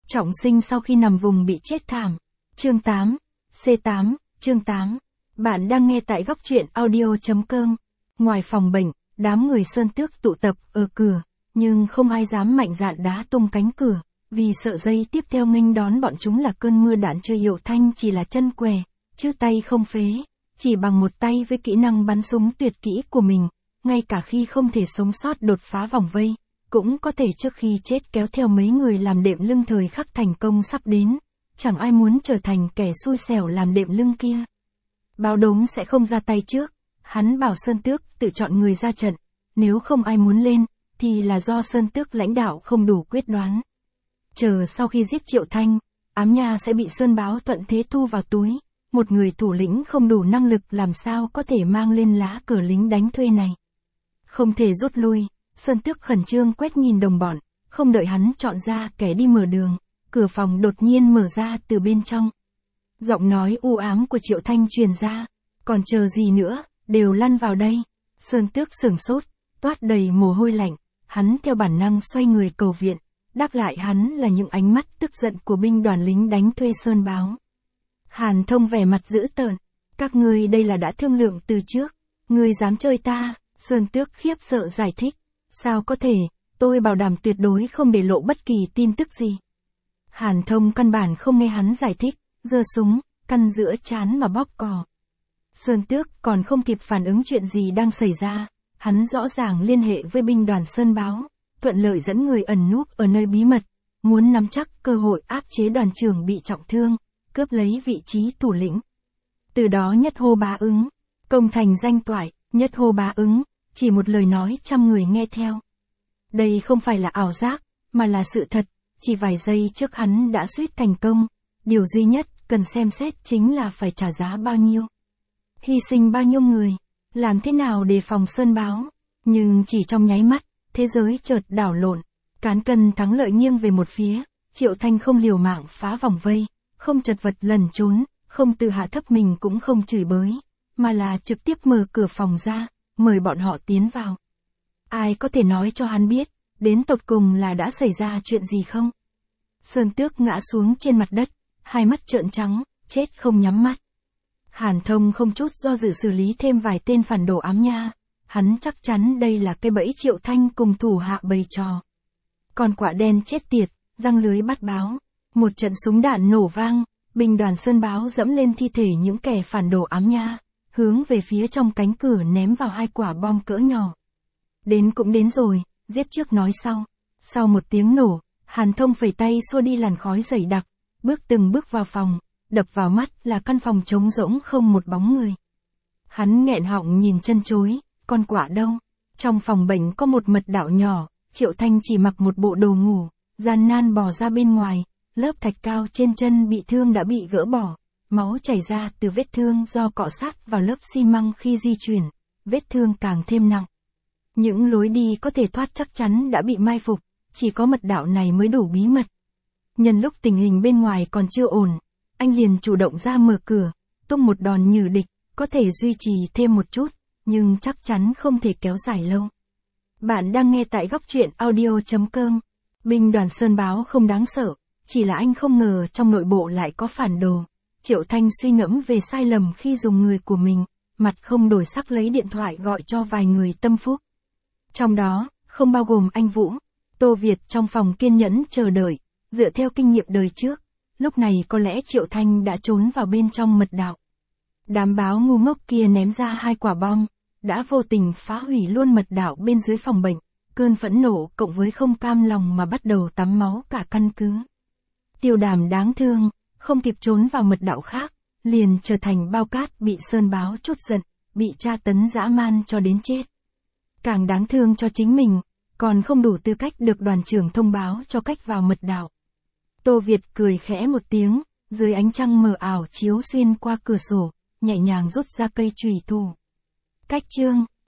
Trọng sinh sau khi nằm vùng bị chết thảm. Chương 8. C8, chương 8. Bạn đang nghe tại góc truyện audio.com. Ngoài phòng bệnh, đám người Sơn Tước tụ tập ở cửa, nhưng không ai dám mạnh dạn đá tung cánh cửa, vì sợ giây tiếp theo nghênh đón bọn chúng là cơn mưa đạn. Chơi Hiểu Thanh chỉ là chân què, chứ tay không phế, chỉ bằng một tay với kỹ năng bắn súng tuyệt kỹ của mình, ngay cả khi không thể sống sót đột phá vòng vây, cũng có thể trước khi chết kéo theo mấy người làm đệm lưng. Thời khắc thành công sắp đến, chẳng ai muốn trở thành kẻ xui xẻo làm đệm lưng kia. Báo Đốm sẽ không ra tay trước, hắn bảo Sơn Tước tự chọn người ra trận, nếu không ai muốn lên, thì là do Sơn Tước lãnh đạo không đủ quyết đoán. Chờ sau khi giết Triệu Thanh, Ám Nha sẽ bị Sơn Báo thuận thế thu vào túi, một người thủ lĩnh không đủ năng lực làm sao có thể mang lên lá cờ lính đánh thuê này. Không thể rút lui, Sơn Tước khẩn trương quét nhìn đồng bọn, không đợi hắn chọn ra kẻ đi mở đường, cửa phòng đột nhiên mở ra từ bên trong. Giọng nói u ám của Triệu Thanh truyền ra, còn chờ gì nữa, đều lăn vào đây. Sơn Tước sửng sốt, toát đầy mồ hôi lạnh, hắn theo bản năng xoay người cầu viện, đáp lại hắn là những ánh mắt tức giận của binh đoàn lính đánh thuê Sơn Báo. Hàn Thông vẻ mặt dữ tợn, các ngươi đây là đã thương lượng từ trước, ngươi dám chơi ta. Sơn Tước khiếp sợ giải thích, sao có thể, tôi bảo đảm tuyệt đối không để lộ bất kỳ tin tức gì. Hàn Thông căn bản không nghe hắn giải thích, giơ súng, căn giữa trán mà bóp cò. Sơn Tước còn không kịp phản ứng chuyện gì đang xảy ra, hắn rõ ràng liên hệ với binh đoàn Sơn Báo, thuận lợi dẫn người ẩn núp ở nơi bí mật, muốn nắm chắc cơ hội áp chế đoàn trưởng bị trọng thương, cướp lấy vị trí thủ lĩnh. Từ đó nhất hô bá ứng, công thành danh toại, nhất hô bá ứng, chỉ một lời nói trăm người nghe theo. Đây không phải là ảo giác, mà là sự thật, chỉ vài giây trước hắn đã suýt thành công, điều duy nhất cần xem xét chính là phải trả giá bao nhiêu. Hy sinh bao nhiêu người, làm thế nào để phòng Sơn Báo, nhưng chỉ trong nháy mắt, thế giới chợt đảo lộn, cán cân thắng lợi nghiêng về một phía, Triệu Thanh không liều mạng phá vòng vây, không chật vật lẩn trốn, không tự hạ thấp mình cũng không chửi bới, mà là trực tiếp mở cửa phòng ra, mời bọn họ tiến vào. Ai có thể nói cho hắn biết, đến tột cùng là đã xảy ra chuyện gì không? Sơn Tước ngã xuống trên mặt đất, hai mắt trợn trắng, chết không nhắm mắt. Hàn Thông không chút do dự xử lý thêm vài tên phản đồ Ám Nha, hắn chắc chắn đây là cái bẫy Triệu Thanh cùng thủ hạ bày trò. Còn quả đen chết tiệt, răng lưới bắt báo, một trận súng đạn nổ vang, binh đoàn Sơn Báo dẫm lên thi thể những kẻ phản đồ Ám Nha, hướng về phía trong cánh cửa ném vào 2 quả bom cỡ nhỏ. Đến cũng đến rồi, giết trước nói sau. Sau một tiếng nổ, Hàn Thông phẩy tay xua đi làn khói dày đặc, từng bước vào phòng, đập vào mắt là căn phòng trống rỗng không một bóng người. Hắn nghẹn họng nhìn chân chối, con quạ đâu? Trong phòng bệnh có một mật đạo nhỏ, Triệu Thanh chỉ mặc một bộ đồ ngủ, gian nan bò ra bên ngoài, lớp thạch cao trên chân bị thương đã bị gỡ bỏ, máu chảy ra từ vết thương do cọ sát vào lớp xi măng khi di chuyển, vết thương càng thêm nặng. Những lối đi có thể thoát chắc chắn đã bị mai phục, chỉ có mật đạo này mới đủ bí mật. Nhân lúc tình hình bên ngoài còn chưa ổn, anh liền chủ động ra mở cửa, tung một đòn nhử địch, có thể duy trì thêm một chút, nhưng chắc chắn không thể kéo dài lâu. Bạn đang nghe tại góc truyện audio.com. Binh đoàn Sơn Báo không đáng sợ, chỉ là anh không ngờ trong nội bộ lại có phản đồ. Triệu Thanh suy ngẫm về sai lầm khi dùng người của mình, mặt không đổi sắc lấy điện thoại gọi cho vài người tâm phúc. Trong đó, không bao gồm anh Vũ. Tô Việt trong phòng kiên nhẫn chờ đợi, dựa theo kinh nghiệm đời trước, lúc này có lẽ Triệu Thanh đã trốn vào bên trong mật đạo. Đám báo ngu ngốc kia ném ra 2 quả bom, đã vô tình phá hủy luôn mật đạo bên dưới phòng bệnh, cơn phẫn nộ cộng với không cam lòng mà bắt đầu tắm máu cả căn cứ. Tiêu Đàm đáng thương, không kịp trốn vào mật đạo khác, liền trở thành bao cát bị Sơn Báo trút giận, bị tra tấn dã man cho đến chết. Càng đáng thương cho chính mình, còn không đủ tư cách được đoàn trưởng thông báo cho cách vào mật đạo. Tô Việt cười khẽ một tiếng, dưới ánh trăng mờ ảo chiếu xuyên qua cửa sổ, nhẹ nhàng rút ra cây chùy thủ. Cách chương,